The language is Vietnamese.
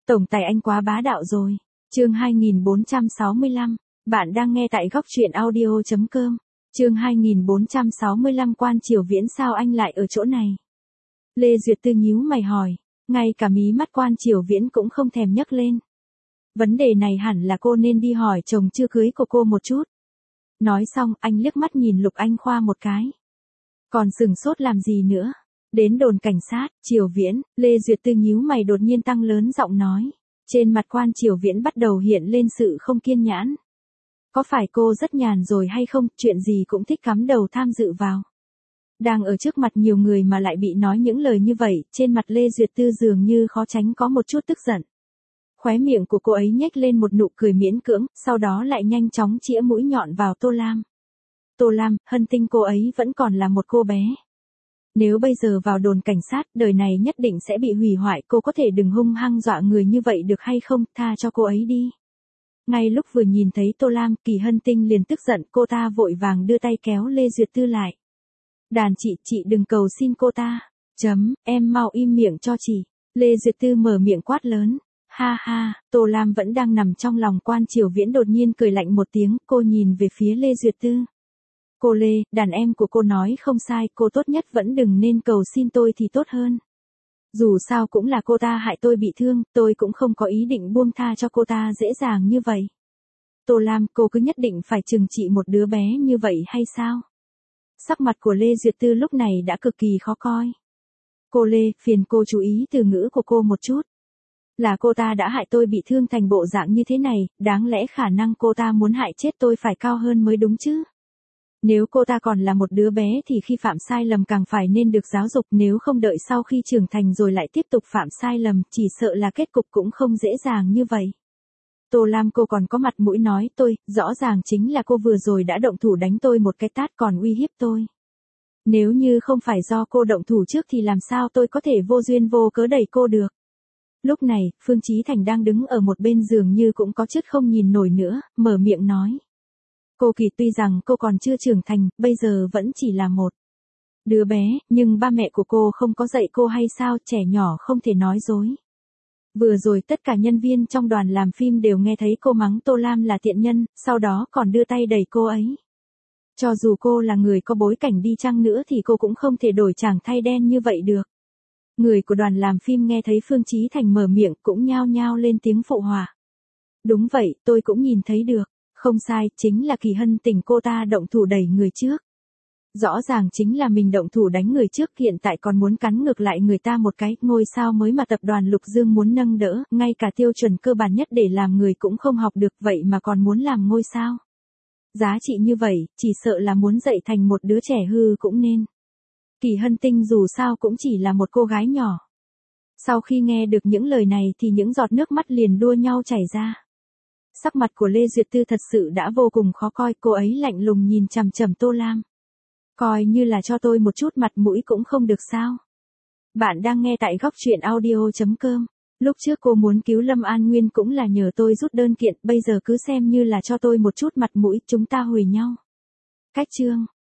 Tổng tài anh quá bá đạo rồi. Chương 2465, bạn đang nghe tại góc truyện audio.com. Chương 2465 Quan Triều Viễn sao anh lại ở chỗ này? Lê Duyệt Tư nhíu mày hỏi, ngay cả mí mắt Quan Triều Viễn cũng không thèm nhấc lên. Vấn đề này hẳn là cô nên đi hỏi chồng chưa cưới của cô một chút. Nói xong, anh liếc mắt nhìn Lục Anh Khoa một cái. Còn sừng sốt làm gì nữa? Đến đồn cảnh sát, Triều Viễn, Lê Duyệt Tư nhíu mày đột nhiên tăng lớn giọng nói. Trên mặt Quan Triều Viễn bắt đầu hiện lên sự không kiên nhẫn. Có phải cô rất nhàn rồi hay không, chuyện gì cũng thích cắm đầu tham dự vào. Đang ở trước mặt nhiều người mà lại bị nói những lời như vậy, trên mặt Lê Duyệt Tư dường như khó tránh có một chút tức giận. Khóe miệng của cô ấy nhếch lên một nụ cười miễn cưỡng, sau đó lại nhanh chóng chĩa mũi nhọn vào Tô Lam. Tô Lam, Hân Tinh cô ấy vẫn còn là một cô bé. Nếu bây giờ vào đồn cảnh sát, đời này nhất định sẽ bị hủy hoại, cô có thể đừng hung hăng dọa người như vậy được hay không, tha cho cô ấy đi. Ngay lúc vừa nhìn thấy Tô Lam, Kỳ Hân Tinh liền tức giận, cô ta vội vàng đưa tay kéo Lê Duyệt Tư lại. Đàn chị đừng cầu xin cô ta. Em mau im miệng cho chị. Lê Duyệt Tư mở miệng quát lớn. Ha ha, Tô Lam vẫn đang nằm trong lòng Quan Triều Viễn đột nhiên cười lạnh một tiếng, cô nhìn về phía Lê Duyệt Tư. Cô Lê, đàn em của cô nói không sai, cô tốt nhất vẫn đừng nên cầu xin tôi thì tốt hơn. Dù sao cũng là cô ta hại tôi bị thương, tôi cũng không có ý định buông tha cho cô ta dễ dàng như vậy. Tô Lam, cô cứ nhất định phải trừng trị một đứa bé như vậy hay sao? Sắc mặt của Lê Duyệt Tư lúc này đã cực kỳ khó coi. Cô Lê, phiền cô chú ý từ ngữ của cô một chút. Là cô ta đã hại tôi bị thương thành bộ dạng như thế này, đáng lẽ khả năng cô ta muốn hại chết tôi phải cao hơn mới đúng chứ. Nếu cô ta còn là một đứa bé thì khi phạm sai lầm càng phải nên được giáo dục, nếu không đợi sau khi trưởng thành rồi lại tiếp tục phạm sai lầm, chỉ sợ là kết cục cũng không dễ dàng như vậy. Tô Lam, cô còn có mặt mũi nói tôi, rõ ràng chính là cô vừa rồi đã động thủ đánh tôi một cái tát còn uy hiếp tôi. Nếu như không phải do cô động thủ trước thì làm sao tôi có thể vô duyên vô cớ đẩy cô được. Lúc này, Phương Chí Thành đang đứng ở một bên giường như cũng có chút không nhìn nổi nữa, mở miệng nói. Cô Kỳ, tuy rằng cô còn chưa trưởng thành, bây giờ vẫn chỉ là một đứa bé, nhưng ba mẹ của cô không có dạy cô hay sao, trẻ nhỏ không thể nói dối. Vừa rồi tất cả nhân viên trong đoàn làm phim đều nghe thấy cô mắng Tô Lam là tiện nhân, sau đó còn đưa tay đẩy cô ấy. Cho dù cô là người có bối cảnh đi chăng nữa thì cô cũng không thể đổi chàng thay đen như vậy được. Người của đoàn làm phim nghe thấy Phương Chí Thành mở miệng cũng nhao nhao lên tiếng phụ họa. Đúng vậy, tôi cũng nhìn thấy được. Không sai, chính là Kỳ Hân Tình cô ta động thủ đẩy người trước. Rõ ràng chính là mình động thủ đánh người trước, hiện tại còn muốn cắn ngược lại người ta một cái, ngôi sao mới mà tập đoàn Lục Dương muốn nâng đỡ, ngay cả tiêu chuẩn cơ bản nhất để làm người cũng không học được, vậy mà còn muốn làm ngôi sao. Giá trị như vậy, chỉ sợ là muốn dạy thành một đứa trẻ hư cũng nên. Kỳ Hân Tinh dù sao cũng chỉ là một cô gái nhỏ. Sau khi nghe được những lời này thì những giọt nước mắt liền đua nhau chảy ra. Sắc mặt của Lê Duyệt Tư thật sự đã vô cùng khó coi, cô ấy lạnh lùng nhìn chằm chằm Tô Lam. Coi như là cho tôi một chút mặt mũi cũng không được sao. Bạn đang nghe tại góc truyện audio.com. Lúc trước cô muốn cứu Lâm An Nguyên cũng là nhờ tôi rút đơn kiện, bây giờ cứ xem như là cho tôi một chút mặt mũi, chúng ta hủy nhau. Cách chương.